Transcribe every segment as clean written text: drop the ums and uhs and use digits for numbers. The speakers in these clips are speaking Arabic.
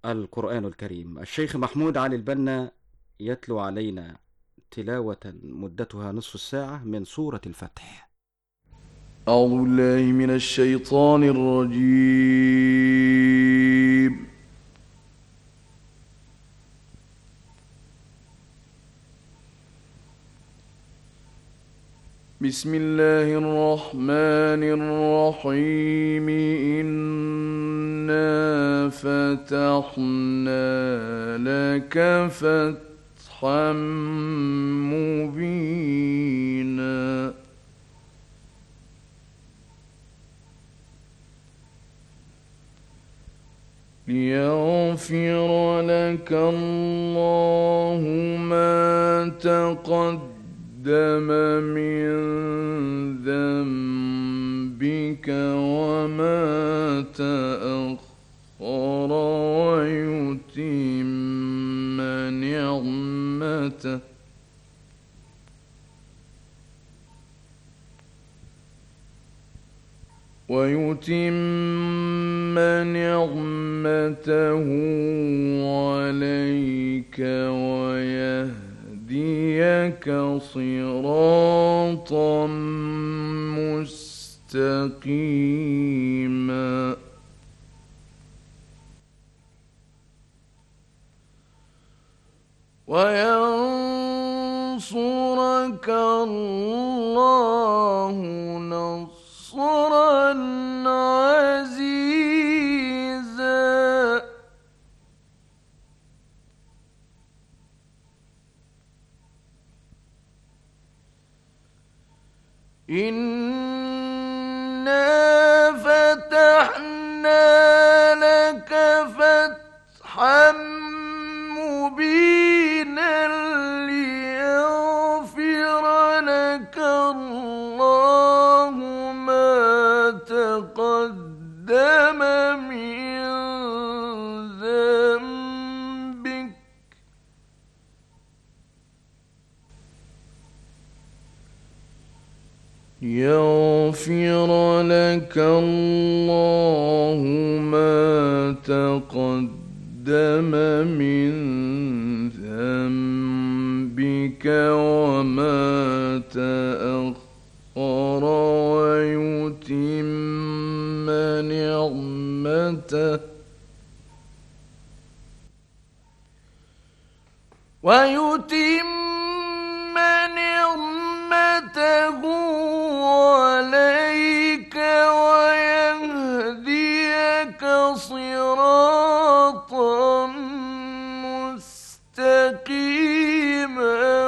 القرآن الكريم. الشيخ محمود علي البنا يتلو علينا تلاوة مدتها نصف الساعة من سورة الفتح. أعوذ بالله من الشيطان الرجيم. بسم الله الرحمن الرحيم. إنا فتحنا لك فتحا مبينا ليغفر لك الله ما تقدم من ذنبك وما تأخر ويتم نعمته عليك ويهديك صراطا مستقيما وينصرك الله نصرا عزيزا إنا فتحنا لك فتحا مبينا ليغفر لك الله ما تقدم من ذنبك يغفر لك الله ما تقدم من ذنبك وما تأخر ويتم نعمته عليك ويهديك صراطا مستقيما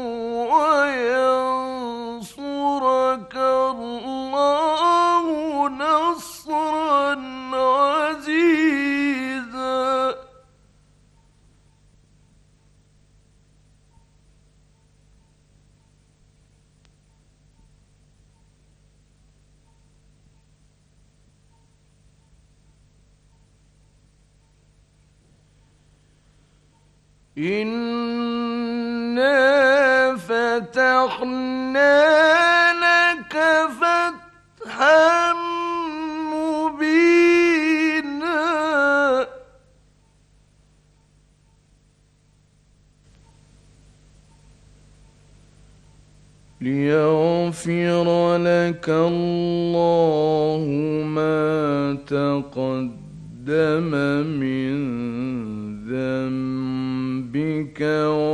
وينصرك الله نصرا عزيزا إنا فتحنا لك فتحا مبينا ليغفر لك الله ما تقدم من ذنبك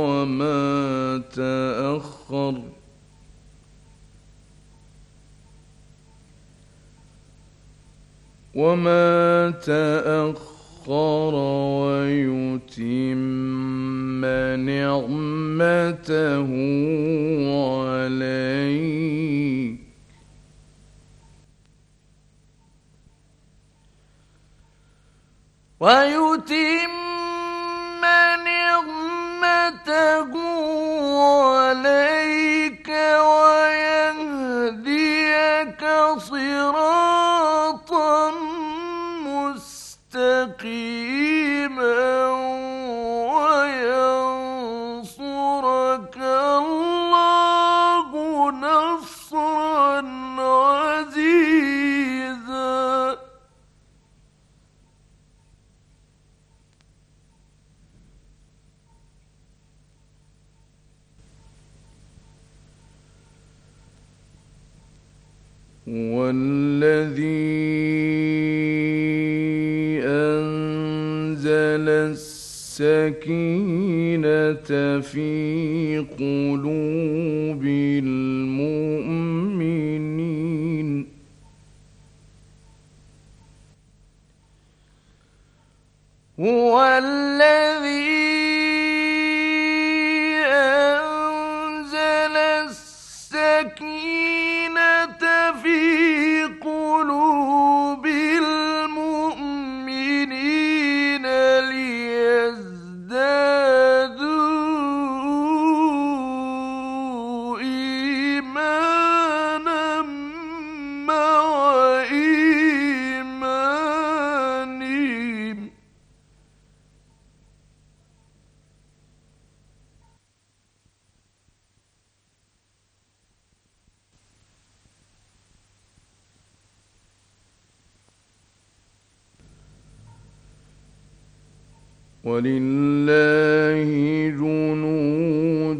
وما تأخر ويتم نعمته عليك ويهديك صراطا مستقيما وينصرك الله نصرا عزيزا هو الذي أنزل السكينة في قلوب المؤمنين هو الذي أنزل السكينة في قلوب المؤمنين ليزدادوا إيمانا مع إيمانهم ولله جنود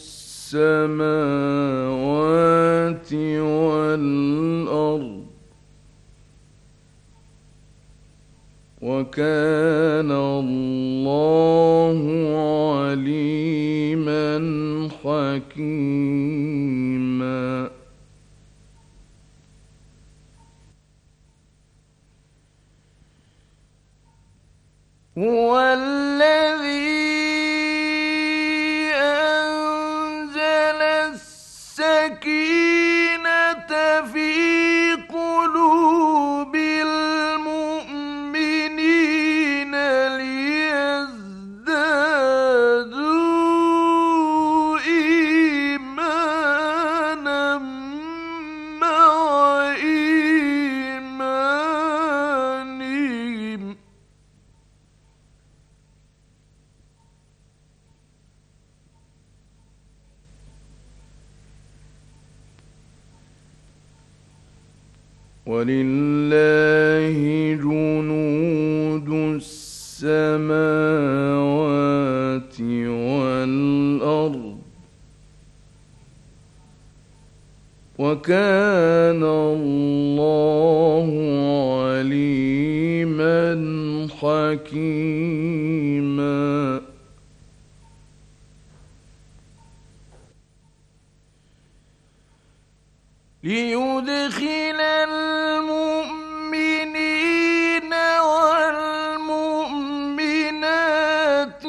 السماوات والأرض وكان الله عليما حكيما هو الذي أنزل السكينة في قلوب المؤمنين ليزدادوا إيمانا مع إيمانهم ولله جنود السماوات والأرض وكان الله عليما حكيما ليدخل المؤمنين والمؤمنات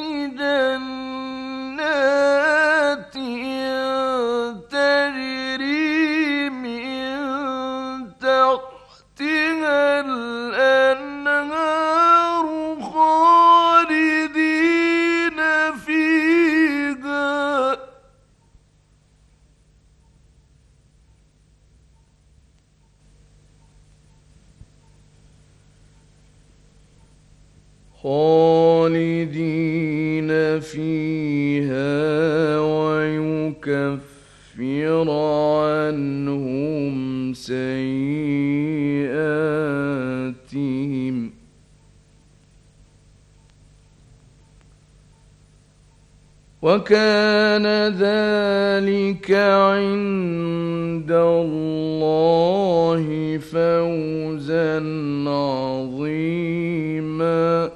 جنات تجري من تحتها الأنهار خالدين فيها ويكفر عنهم سيئاتهم وكان ذلك عند الله فوزا عظيما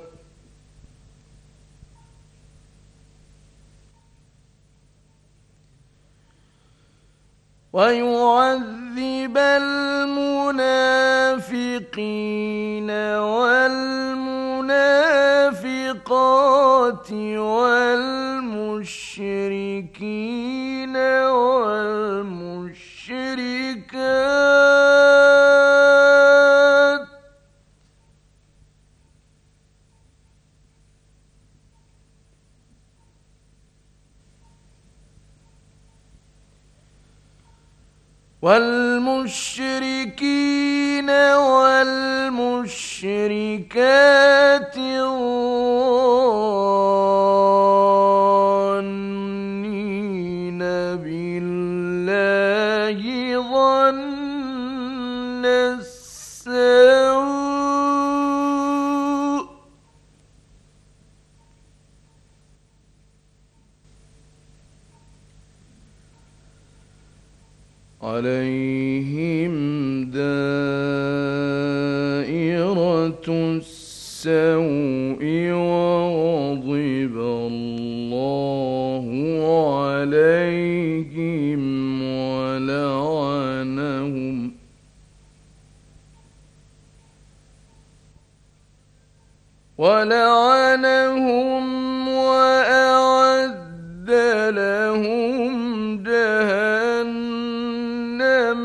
ويعذب المنافقين والمنافقات والمشركين والمشركات والمشركات الظانين بالله ظن السوء عليهم وغضب الله عليهم ولعنهم وأعد لهم جهنم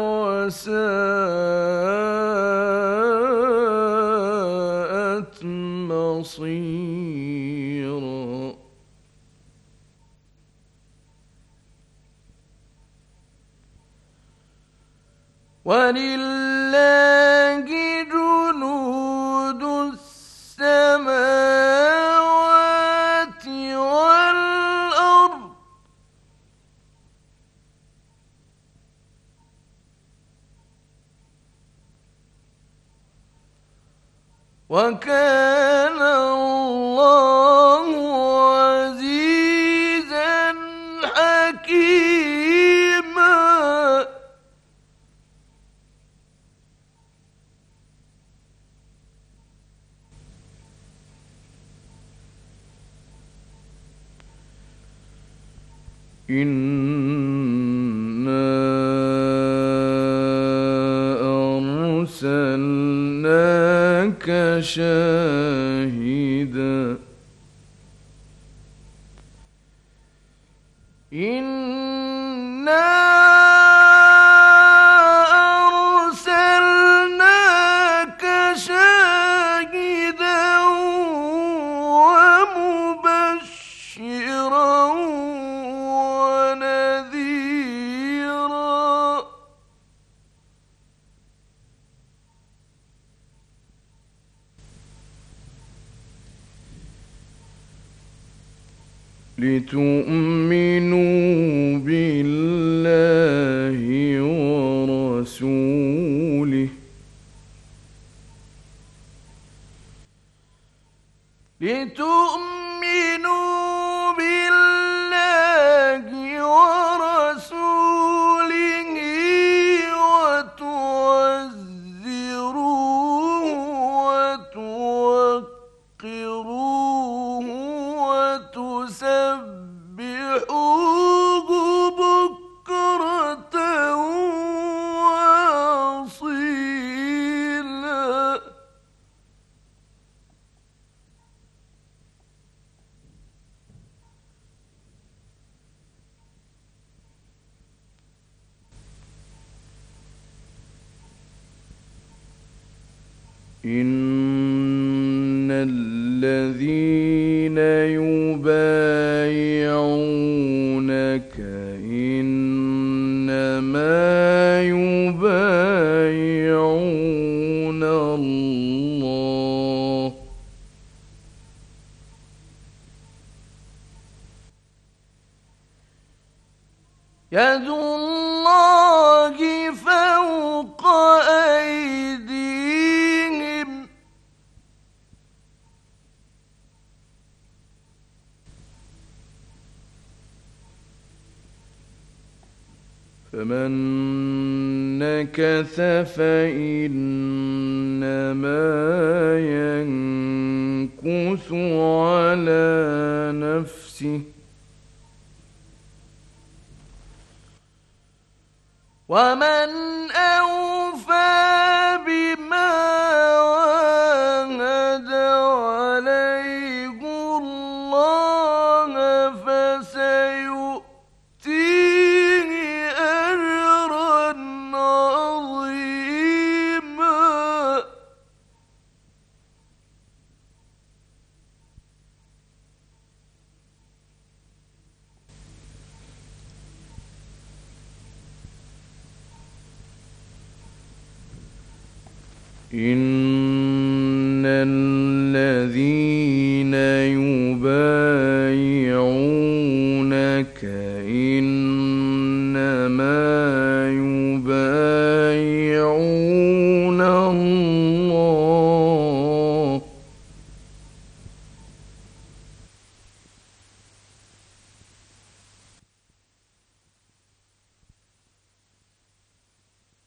وساءت مصيرا ولله جنود السماوات والأرض وكان الله عزيزا حكيما إنا أرسلناك شاهدا إنا أرسلناك شاهدا ومبشرا ونذيرا لتؤمنوا بالله ورسوله وتوقروه وتسبحوه بكرة وأصيلا إن الذين يبايعونك إنما يبايعون الله يد الله فوق أيديهم فمن نكث فإنما ينكث على نفسه ومن أوفى بما عاهد عليه الله فسيؤتيه أجرا عظيما إن الذين يبايعونك إنما يبايعون الله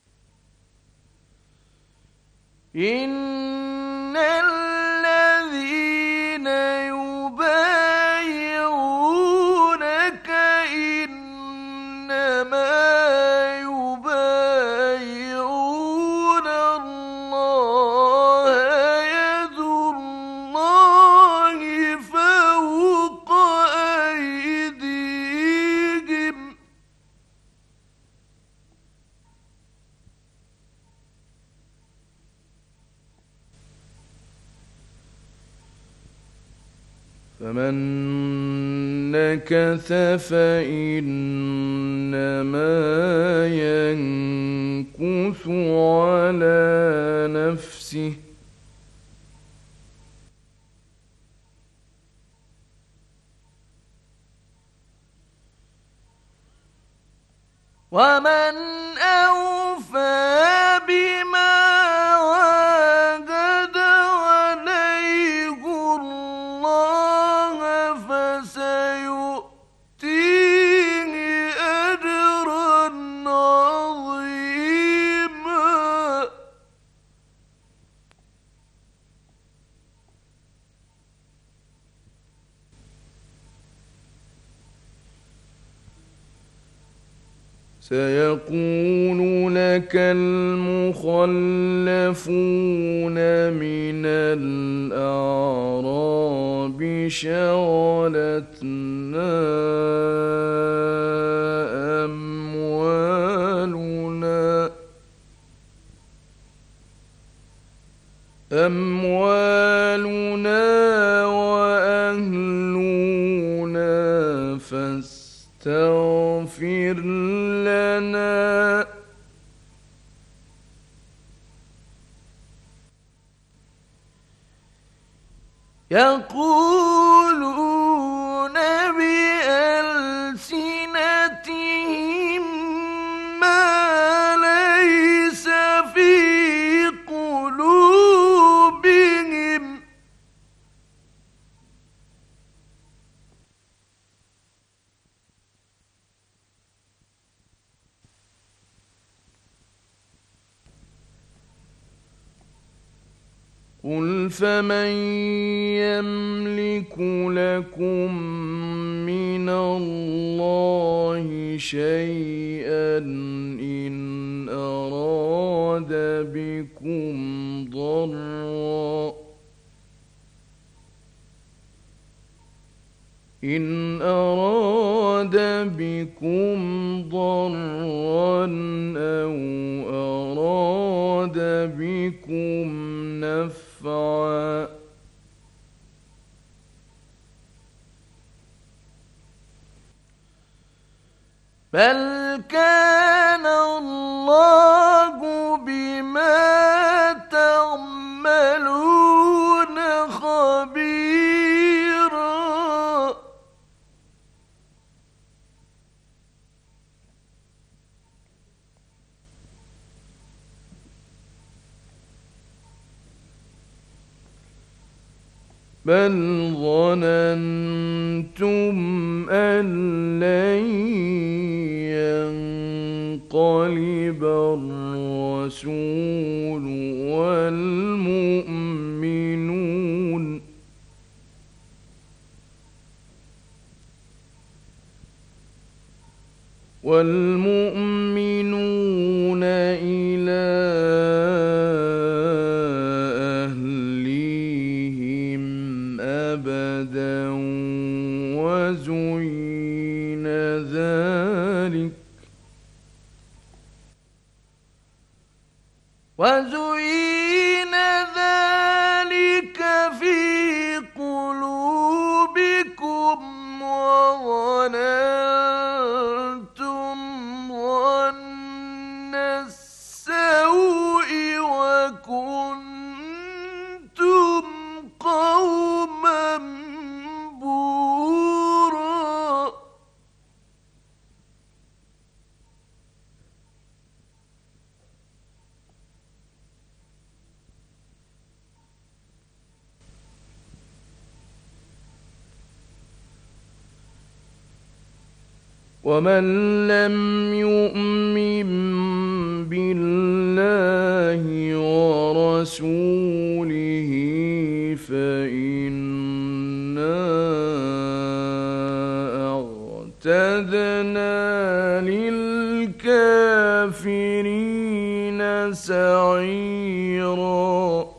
إن الذين فمن نكث فإنما ينكث على نفسه ومن أوفى بما عاهد عليه الله فسيؤتيه أجرا عظيما. سيقول لك المخلفون من الأعراب شغلتنا أموالنا وأهلنا فاستغفر لنا يقولون بألسنتهم ما ليس في قلوبهم قل فمن يملك لكم من الله شيئا إن أراد بكم ضرا أو أراد بكم نفعا بل كان الله بما تعملون خبيرا. بل ظننتم أن لن ينقلب الرسول والمؤمنون إلى أهليهم أبدا وزين ذلك في قلوبكم وظننتم ظن السوء وكنتم قوما بورا. ومن لم يؤمن بالله ورسوله فإنا أعتدنا للكافرين سعيرا.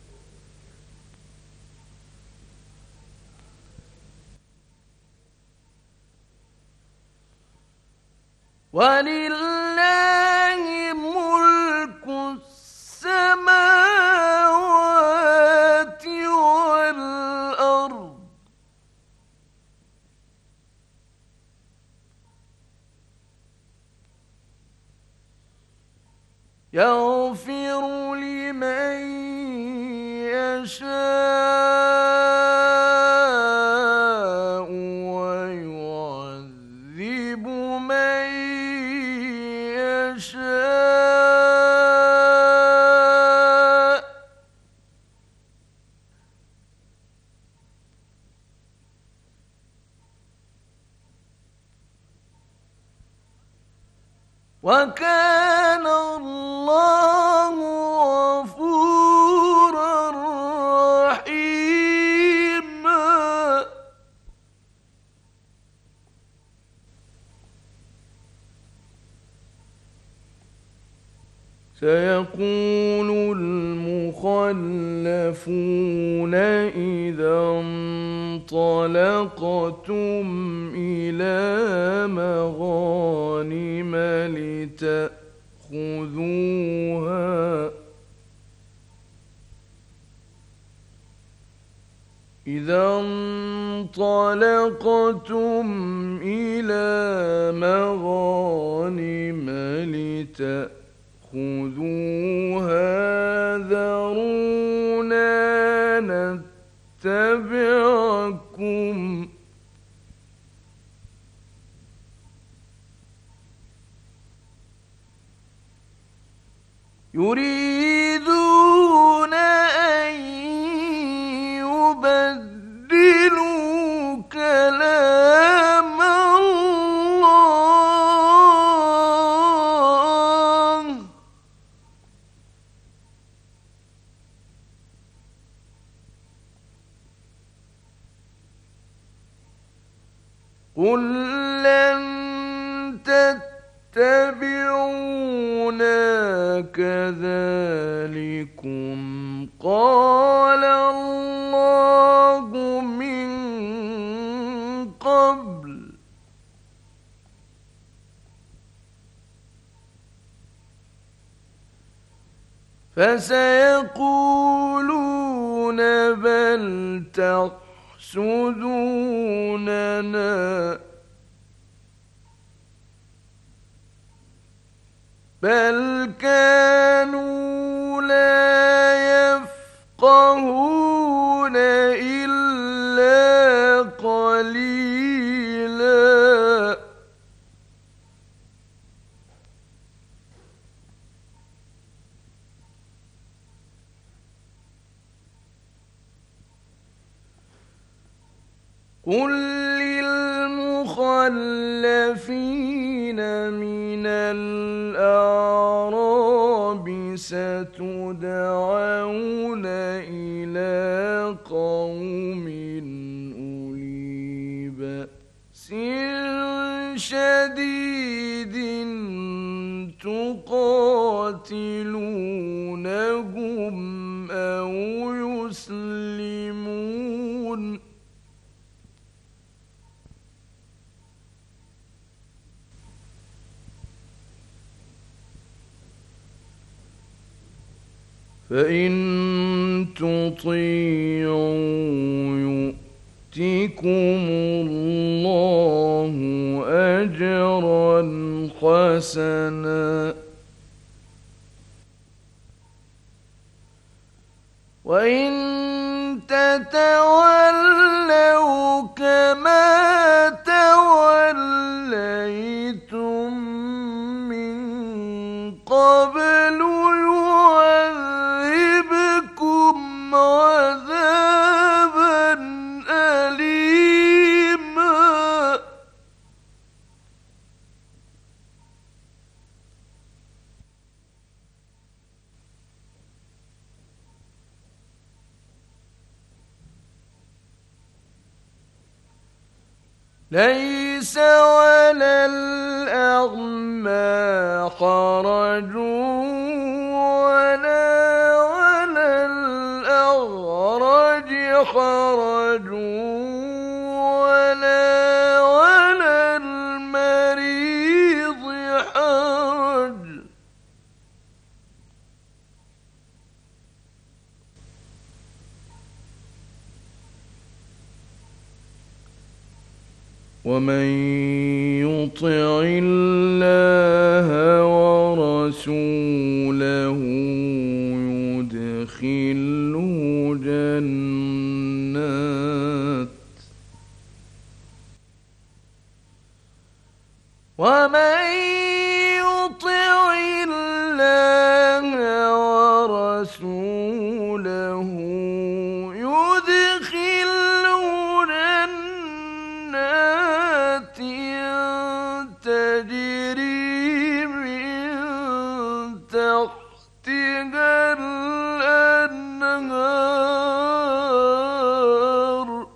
ولله ملك السماوات والأرض يغفر لمن يشاء ويعذب من يشاء وكان الله غفورا رحيما. سيقول المخلفون إذا انطلقتم إلى مغانم لتأخذوها ذرونا نتبعكم يريدون أن يبدلوا كلام الله قل لن تتبعونا كذلكم قال الله من قبل فسيقولون بل تحسدوننا بل كانوا لا يفقهون إلا قليلا قل للمخلفين من الأعراب ستدعون إلى قوم أولي بأس شديد تقاتلونهم أو يسلمون فإن تطيعوا يؤتكم الله أجرا حسنا وإن تتولوا كما توليتم من قبل يعذبكم عذابا أليما ليس على الأعمى حرج ولا على الأعرج حرج ولا على المريض حرج ومن يطع الله ورسوله ويدخله جنات ومن يطع الله ورسوله يدخله جنات تجري من تحتها الأنهار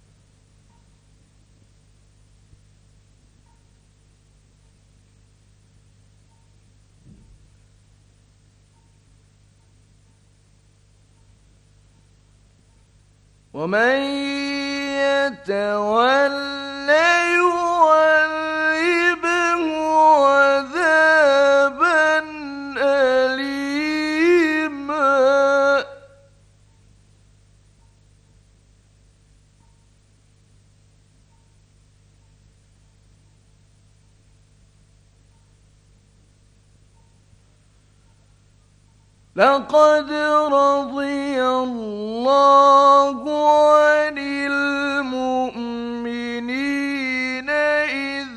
ومن يتولى يعذبه عذابا أليما لقد رضي الله عن المؤمنين إذ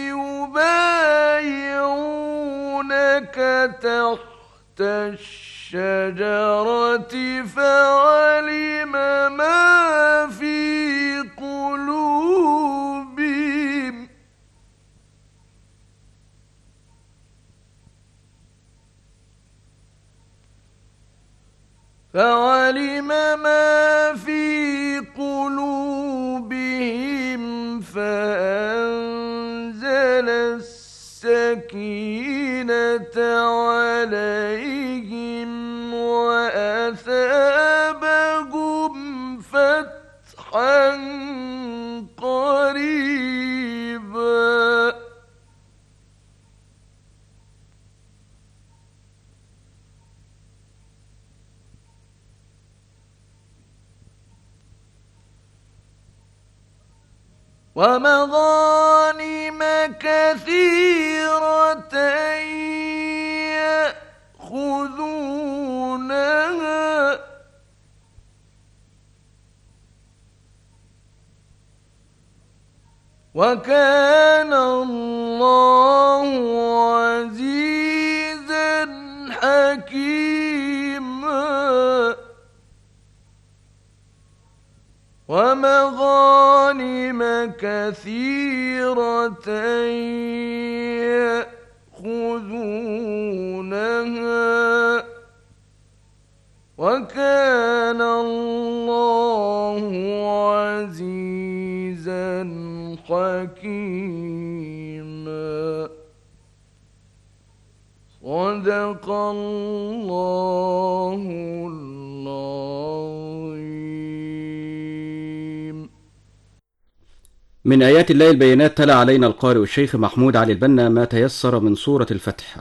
يبايعونك تحت الشجرة فعلم ما في قلوبهم فأنزل السكينة عليهم وأثابهم فتحا قريبا ومغانم كثيرة يأخذونها وكان الله عزيزا حكيما ومغانم كثيرة يأخذونها وكان الله عزيزا حكيما صدق الله العظيم. من آيات الله البينات تلا علينا القارئ الشيخ محمود علي البنا ما تيسر من سورة الفتح.